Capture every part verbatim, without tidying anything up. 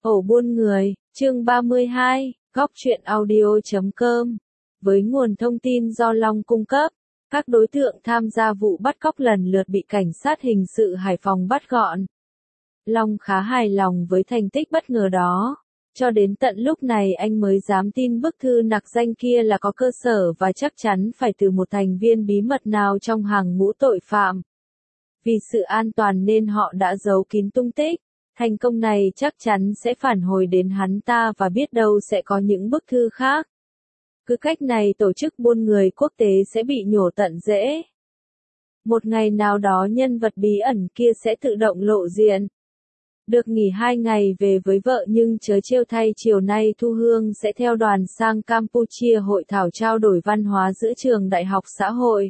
Ổ buôn người, chương ba mươi hai, góc truyện audio chấm com. Với nguồn thông tin do Long cung cấp, các đối tượng tham gia vụ bắt cóc lần lượt bị cảnh sát hình sự Hải Phòng bắt gọn. Long khá hài lòng với thành tích bất ngờ đó. Cho đến tận lúc này anh mới dám tin bức thư nặc danh kia là có cơ sở và chắc chắn phải từ một thành viên bí mật nào trong hàng ngũ tội phạm. Vì sự an toàn nên họ đã giấu kín tung tích. Thành công này chắc chắn sẽ phản hồi đến hắn ta và biết đâu sẽ có những bức thư khác. Cứ cách này tổ chức buôn người quốc tế sẽ bị nhổ tận rễ. Một ngày nào đó nhân vật bí ẩn kia sẽ tự động lộ diện. Được nghỉ hai ngày về với vợ nhưng chớ trêu thay chiều nay Thu Hương sẽ theo đoàn sang Campuchia hội thảo trao đổi văn hóa giữa trường Đại học Xã hội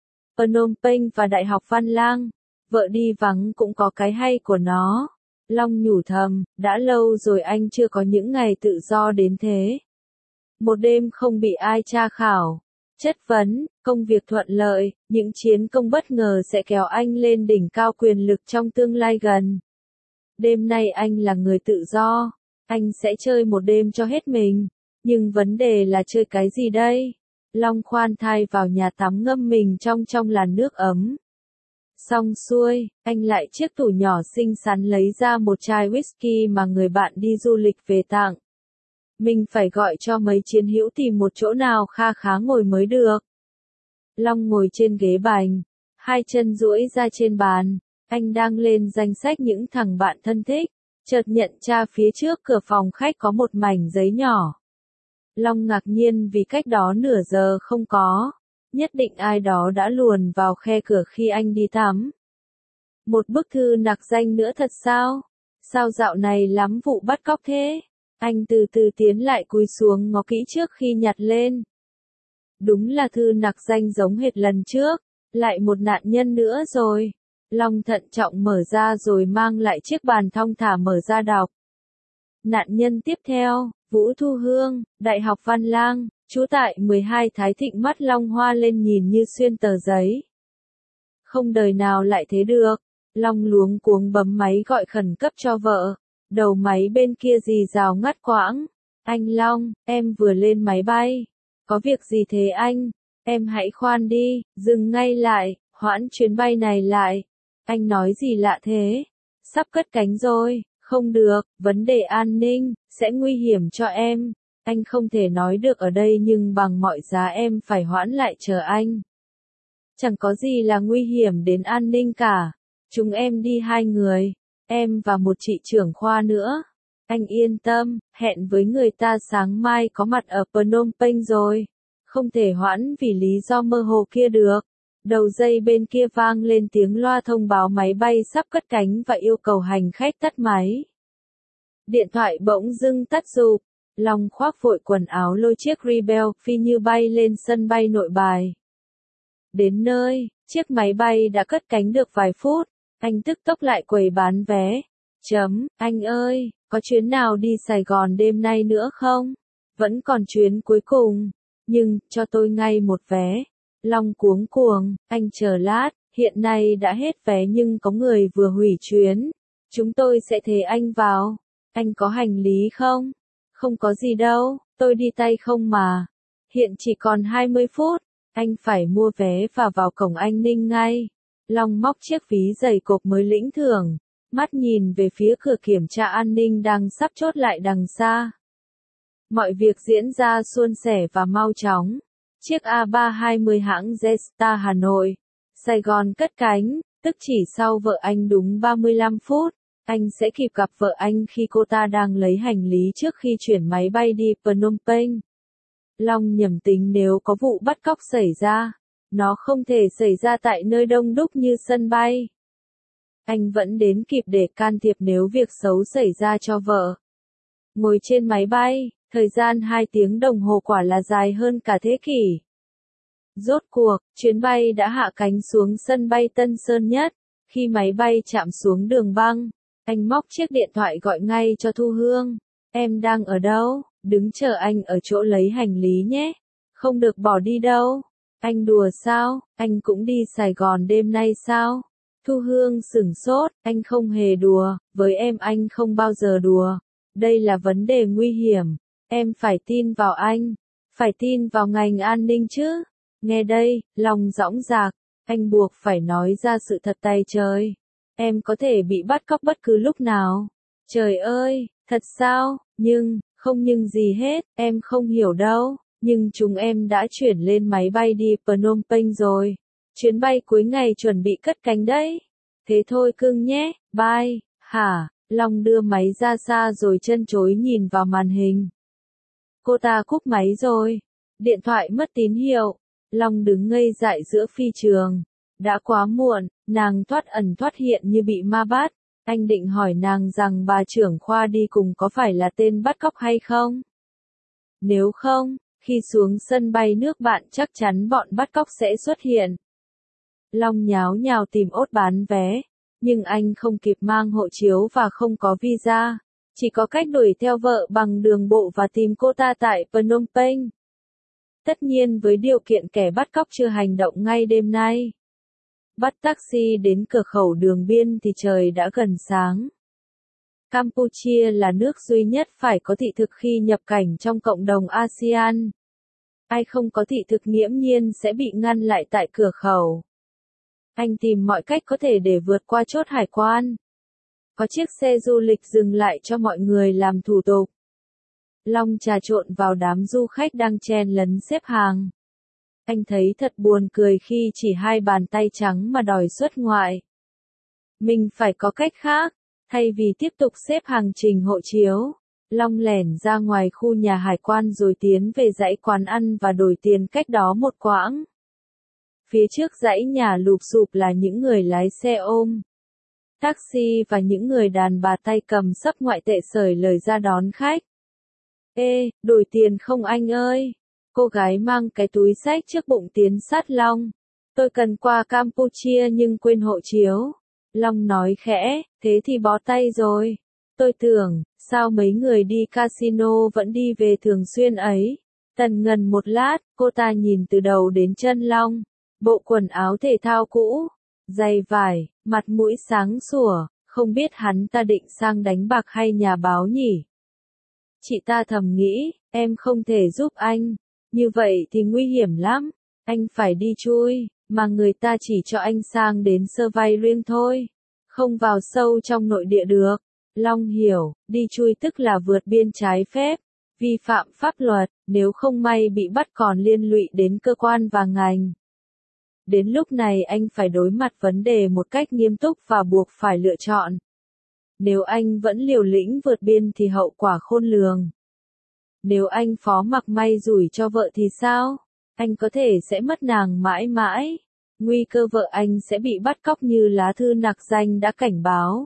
Phnom Penh và Đại học Văn Lang. Vợ đi vắng cũng có cái hay của nó. Long nhủ thầm, đã lâu rồi anh chưa có những ngày tự do đến thế. Một đêm không bị ai tra khảo, chất vấn, công việc thuận lợi, những chiến công bất ngờ sẽ kéo anh lên đỉnh cao quyền lực trong tương lai gần. Đêm nay anh là người tự do, anh sẽ chơi một đêm cho hết mình, nhưng vấn đề là chơi cái gì đây? Long khoan thai vào nhà tắm ngâm mình trong trong làn nước ấm. Xong xuôi, anh lại chiếc tủ nhỏ xinh xắn lấy ra một chai whisky mà người bạn đi du lịch về tặng. Mình phải gọi cho mấy chiến hữu tìm một chỗ nào kha khá ngồi mới được. Long ngồi trên ghế bành, hai chân duỗi ra trên bàn, anh đang lên danh sách những thằng bạn thân thích, chợt nhận ra phía trước cửa phòng khách có một mảnh giấy nhỏ. Long ngạc nhiên vì cách đó nửa giờ không có. Nhất định ai đó đã luồn vào khe cửa khi anh đi tắm. Một bức thư nặc danh nữa thật sao? Sao dạo này lắm vụ bắt cóc thế? Anh từ từ tiến lại cúi xuống ngó kỹ trước khi nhặt lên. Đúng là thư nặc danh giống hệt lần trước, lại một nạn nhân nữa rồi. Long thận trọng mở ra rồi mang lại chiếc bàn thong thả mở ra đọc. Nạn nhân tiếp theo, Vũ Thu Hương, Đại học Văn Lang. Trú tại mười hai Thái Thịnh. Mắt Long hoa lên nhìn như xuyên tờ giấy. Không đời nào lại thế được. Long luống cuống bấm máy gọi khẩn cấp cho vợ. Đầu máy bên kia rì rào ngắt quãng. Anh Long, em vừa lên máy bay. Có việc gì thế anh? Em hãy khoan đi, dừng ngay lại, hoãn chuyến bay này lại. Anh nói gì lạ thế? Sắp cất cánh rồi, không được, vấn đề an ninh, sẽ nguy hiểm cho em. Anh không thể nói được ở đây nhưng bằng mọi giá em phải hoãn lại chờ anh. Chẳng có gì là nguy hiểm đến an ninh cả. Chúng em đi hai người, em và một chị trưởng khoa nữa. Anh yên tâm, hẹn với người ta sáng mai có mặt ở Phnom Penh rồi. Không thể hoãn vì lý do mơ hồ kia được. Đầu dây bên kia vang lên tiếng loa thông báo máy bay sắp cất cánh và yêu cầu hành khách tắt máy. Điện thoại bỗng dưng tắt rụp. Long khoác vội quần áo lôi chiếc Rebel phi như bay lên sân bay Nội Bài. Đến nơi, chiếc máy bay đã cất cánh được vài phút, anh tức tốc lại quầy bán vé. Chấm, anh ơi, có chuyến nào đi Sài Gòn đêm nay nữa không? Vẫn còn chuyến cuối cùng, nhưng, cho tôi ngay một vé. Long cuống cuồng, anh chờ lát, hiện nay đã hết vé nhưng có người vừa hủy chuyến. Chúng tôi sẽ thế anh vào. Anh có hành lý không? Không có gì đâu, tôi đi tay không mà. Hiện chỉ còn hai mươi phút, anh phải mua vé và vào cổng an ninh ngay. Long móc chiếc ví dày cộp mới lĩnh thưởng, mắt nhìn về phía cửa kiểm tra an ninh đang sắp chốt lại đằng xa. Mọi việc diễn ra suôn sẻ và mau chóng. Chiếc A ba hai mươi hãng Jetstar Hà Nội, Sài Gòn cất cánh, tức chỉ sau vợ anh đúng ba mươi lăm phút. Anh sẽ kịp gặp vợ anh khi cô ta đang lấy hành lý trước khi chuyển máy bay đi Phnom Penh. Long nhầm tính nếu có vụ bắt cóc xảy ra, nó không thể xảy ra tại nơi đông đúc như sân bay. Anh vẫn đến kịp để can thiệp nếu việc xấu xảy ra cho vợ. Ngồi trên máy bay, thời gian hai tiếng đồng hồ quả là dài hơn cả thế kỷ. Rốt cuộc, chuyến bay đã hạ cánh xuống sân bay Tân Sơn Nhất. Khi máy bay chạm xuống đường băng, anh móc chiếc điện thoại gọi ngay cho Thu Hương. Em đang ở đâu? Đứng chờ anh ở chỗ lấy hành lý nhé. Không được bỏ đi đâu. Anh đùa sao? Anh cũng đi Sài Gòn đêm nay sao? Thu Hương sửng sốt, anh không hề đùa, với em anh không bao giờ đùa. Đây là vấn đề nguy hiểm. Em phải tin vào anh. Phải tin vào ngành an ninh chứ. Nghe đây, Long dõng dạc. Anh buộc phải nói ra sự thật tay trời. Em có thể bị bắt cóc bất cứ lúc nào. Trời ơi, thật sao? Nhưng, không nhưng gì hết, em không hiểu đâu. Nhưng chúng em đã chuyển lên máy bay đi Phnom Penh rồi. Chuyến bay cuối ngày chuẩn bị cất cánh đấy. Thế thôi cưng nhé, bye. Hả? Long đưa máy ra xa rồi chân chối nhìn vào màn hình. Cô ta cúp máy rồi. Điện thoại mất tín hiệu. Long đứng ngây dại giữa phi trường. Đã quá muộn, nàng thoát ẩn thoát hiện như bị ma bắt. Anh định hỏi nàng rằng bà trưởng khoa đi cùng có phải là tên bắt cóc hay không? Nếu không, khi xuống sân bay nước bạn chắc chắn bọn bắt cóc sẽ xuất hiện. Long nháo nhào tìm ốt bán vé. Nhưng anh không kịp mang hộ chiếu và không có visa. Chỉ có cách đuổi theo vợ bằng đường bộ và tìm cô ta tại Phnom Penh. Tất nhiên với điều kiện kẻ bắt cóc chưa hành động ngay đêm nay. Bắt taxi đến cửa khẩu đường biên thì trời đã gần sáng. Campuchia là nước duy nhất phải có thị thực khi nhập cảnh trong cộng đồng a sê an. Ai không có thị thực nghiễm nhiên sẽ bị ngăn lại tại cửa khẩu. Anh tìm mọi cách có thể để vượt qua chốt hải quan. Có chiếc xe du lịch dừng lại cho mọi người làm thủ tục. Long trà trộn vào đám du khách đang chen lấn xếp hàng. Anh thấy thật buồn cười khi chỉ hai bàn tay trắng mà đòi xuất ngoại. Mình phải có cách khác, thay vì tiếp tục xếp hàng trình hộ chiếu. Long lẻn ra ngoài khu nhà hải quan rồi tiến về dãy quán ăn và đổi tiền cách đó một quãng. Phía trước dãy nhà lụp xụp là những người lái xe ôm, taxi và những người đàn bà tay cầm xấp ngoại tệ sởi lời ra đón khách. Ê, đổi tiền không anh ơi? Cô gái mang cái túi xách trước bụng tiến sát Long. Tôi cần qua Campuchia nhưng quên hộ chiếu. Long nói khẽ, thế thì bó tay rồi. Tôi tưởng, sao mấy người đi casino vẫn đi về thường xuyên ấy. Tần ngần một lát, cô ta nhìn từ đầu đến chân Long. Bộ quần áo thể thao cũ, giày vải, mặt mũi sáng sủa, không biết hắn ta định sang đánh bạc hay nhà báo nhỉ. Chị ta thầm nghĩ, em không thể giúp anh, như vậy thì nguy hiểm lắm, anh phải đi chui, mà người ta chỉ cho anh sang đến sơ vai riêng thôi, không vào sâu trong nội địa được. Long hiểu, đi chui tức là vượt biên trái phép, vi phạm pháp luật, nếu không may bị bắt còn liên lụy đến cơ quan và ngành. Đến lúc này anh phải đối mặt vấn đề một cách nghiêm túc và buộc phải lựa chọn. Nếu anh vẫn liều lĩnh vượt biên thì hậu quả khôn lường. Nếu anh phó mặc may rủi cho vợ thì sao? Anh có thể sẽ mất nàng mãi mãi. Nguy cơ vợ anh sẽ bị bắt cóc như lá thư nặc danh đã cảnh báo.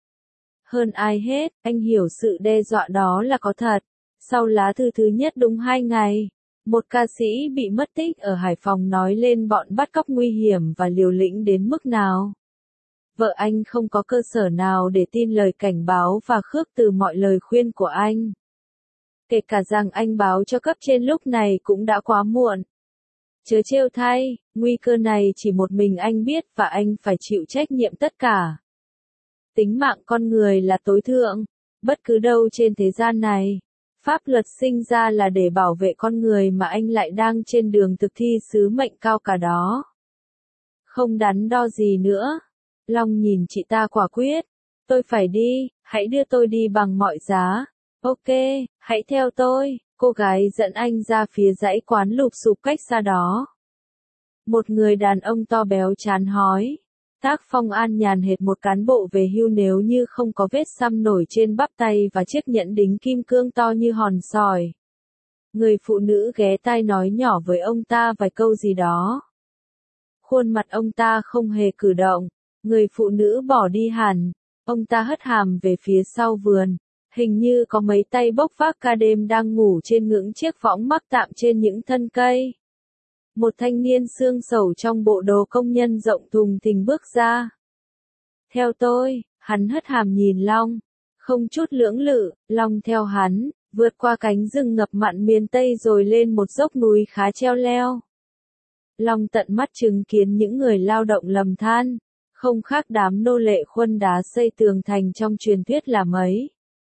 Hơn ai hết, anh hiểu sự đe dọa đó là có thật. Sau lá thư thứ nhất đúng hai ngày, một ca sĩ bị mất tích ở Hải Phòng nói lên bọn bắt cóc nguy hiểm và liều lĩnh đến mức nào. Vợ anh không có cơ sở nào để tin lời cảnh báo và khước từ mọi lời khuyên của anh. Kể cả rằng anh báo cho cấp trên lúc này cũng đã quá muộn. Chớ trêu thay, nguy cơ này chỉ một mình anh biết và anh phải chịu trách nhiệm tất cả. Tính mạng con người là tối thượng, bất cứ đâu trên thế gian này. Pháp luật sinh ra là để bảo vệ con người mà anh lại đang trên đường thực thi sứ mệnh cao cả đó. Không đắn đo gì nữa. Long nhìn chị ta quả quyết. Tôi phải đi, hãy đưa tôi đi bằng mọi giá. Ok, hãy theo tôi. Cô gái dẫn anh ra phía dãy quán lụp xụp cách xa đó. Một người đàn ông to béo chán hói. Tác phong an nhàn hệt một cán bộ về hưu nếu như không có vết xăm nổi trên bắp tay và chiếc nhẫn đính kim cương to như hòn sỏi. Người phụ nữ ghé tai nói nhỏ với ông ta vài câu gì đó. Khuôn mặt ông ta không hề cử động. Người phụ nữ bỏ đi hẳn. Ông ta hất hàm về phía sau vườn. Hình như có mấy tay bốc vác ca đêm đang ngủ trên những chiếc võng mắc tạm trên những thân cây. Một thanh niên xương sầu trong bộ đồ công nhân rộng thùng thình bước ra. Theo tôi, hắn hất hàm nhìn Long. Không chút lưỡng lự, Long theo hắn, vượt qua cánh rừng ngập mặn miền Tây rồi lên một dốc núi khá treo leo. Long tận mắt chứng kiến những người lao động lầm than, không khác đám nô lệ khuân đá xây tường thành trong truyền thuyết là mấy.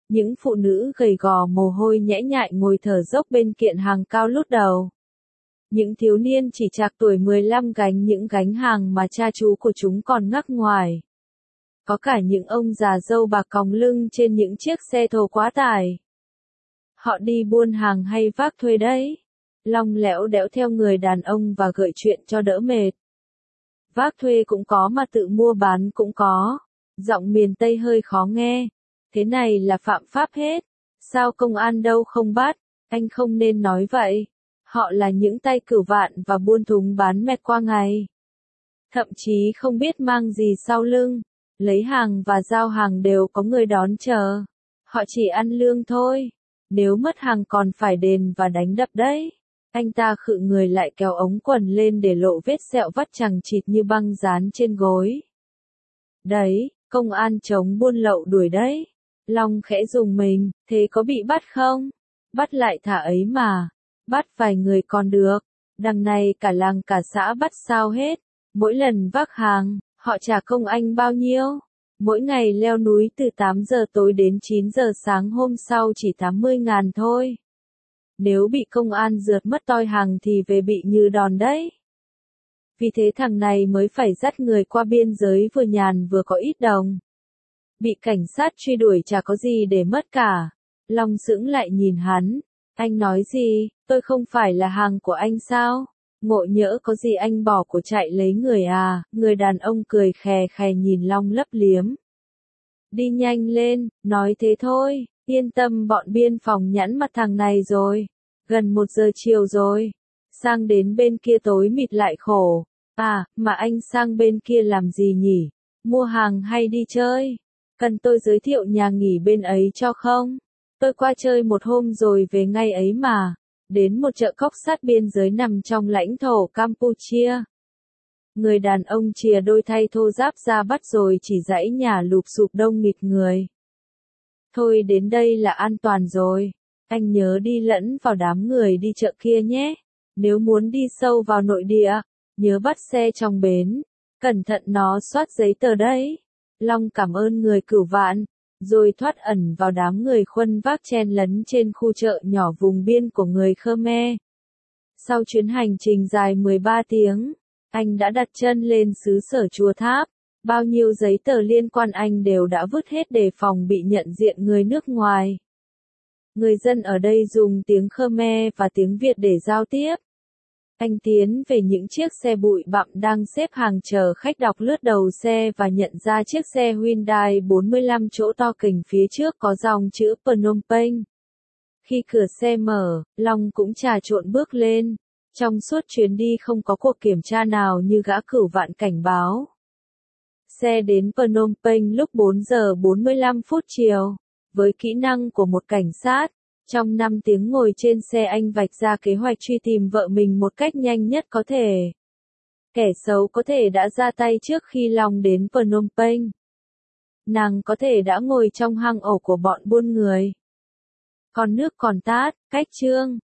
Những phụ nữ gầy gò mồ hôi nhễ nhại ngồi thở dốc bên kiện hàng cao lút đầu. Những thiếu niên chỉ trạc tuổi mười lăm gánh những gánh hàng mà cha chú của chúng còn ngắc ngoài. Có cả những ông già râu bạc còng lưng trên những chiếc xe thồ quá tải. Họ đi buôn hàng hay vác thuê đấy. Long lẽo đẽo theo người đàn ông và gợi chuyện cho đỡ mệt. Vác thuê cũng có mà tự mua bán cũng có. Giọng miền Tây hơi khó nghe. Thế này là phạm pháp hết. Sao công an đâu không bắt? Anh không nên nói vậy. Họ là những tay cửu vạn và buôn thúng bán mẹt qua ngày. Thậm chí không biết mang gì sau lưng. Lấy hàng và giao hàng đều có người đón chờ. Họ chỉ ăn lương thôi. Nếu mất hàng còn phải đền và đánh đập đấy. Anh ta khự người lại kéo ống quần lên để lộ vết sẹo vắt chằng chịt như băng dán trên gối. Đấy, công an chống buôn lậu đuổi đấy. Long khẽ rùng mình, thế có bị bắt không? Bắt lại thả ấy mà. Bắt vài người còn được. Đằng này cả làng cả xã bắt sao hết. Mỗi lần vác hàng, họ trả công anh bao nhiêu? Mỗi ngày leo núi từ tám giờ tối đến chín giờ sáng hôm sau chỉ tám mươi ngàn thôi. Nếu bị công an rượt mất toi hàng thì về bị như đòn đấy. Vì thế thằng này mới phải dắt người qua biên giới vừa nhàn vừa có ít đồng. Bị cảnh sát truy đuổi chả có gì để mất cả. Long sững lại nhìn hắn. Anh nói gì, tôi không phải là hàng của anh sao? Ngộ nhỡ có gì anh bỏ của chạy lấy người à? Người đàn ông cười khè khè nhìn Long lấp liếm. Đi nhanh lên, nói thế thôi, yên tâm bọn biên phòng nhẵn mặt thằng này rồi. Gần một giờ chiều rồi. Sang đến bên kia tối mịt lại khổ. À, mà anh sang bên kia làm gì nhỉ? Mua hàng hay đi chơi? Cần tôi giới thiệu nhà nghỉ bên ấy cho không? Tôi qua chơi một hôm rồi về ngay ấy mà. Đến một chợ cóc sát biên giới nằm trong lãnh thổ Campuchia. Người đàn ông chìa đôi thay thô ráp ra bắt rồi chỉ dãy nhà lụp xụp đông nghịt người. Thôi đến đây là an toàn rồi. Anh nhớ đi lẫn vào đám người đi chợ kia nhé. Nếu muốn đi sâu vào nội địa, nhớ bắt xe trong bến. Cẩn thận nó soát giấy tờ đấy. Long cảm ơn người cửu vạn, rồi thoát ẩn vào đám người khuân vác chen lấn trên khu chợ nhỏ vùng biên của người Khmer. Sau chuyến hành trình dài mười ba tiếng, anh đã đặt chân lên xứ sở Chùa Tháp. Bao nhiêu giấy tờ liên quan anh đều đã vứt hết để phòng bị nhận diện người nước ngoài. Người dân ở đây dùng tiếng Khmer và tiếng Việt để giao tiếp. Anh tiến về những chiếc xe bụi bặm đang xếp hàng chờ khách đọc lướt đầu xe và nhận ra chiếc xe Hyundai bốn mươi lăm chỗ to kình phía trước có dòng chữ Phnom Penh. Khi cửa xe mở, Long cũng trà trộn bước lên. Trong suốt chuyến đi không có cuộc kiểm tra nào như gã cửu vạn cảnh báo. Xe đến Phnom Penh lúc bốn giờ bốn mươi lăm phút chiều. Với kỹ năng của một cảnh sát, trong năm tiếng ngồi trên xe anh vạch ra kế hoạch truy tìm vợ mình một cách nhanh nhất có thể. Kẻ xấu có thể đã ra tay trước khi Long đến Phnom Penh. Nàng có thể đã ngồi trong hang ổ của bọn buôn người. Còn nước còn tát, cách chương.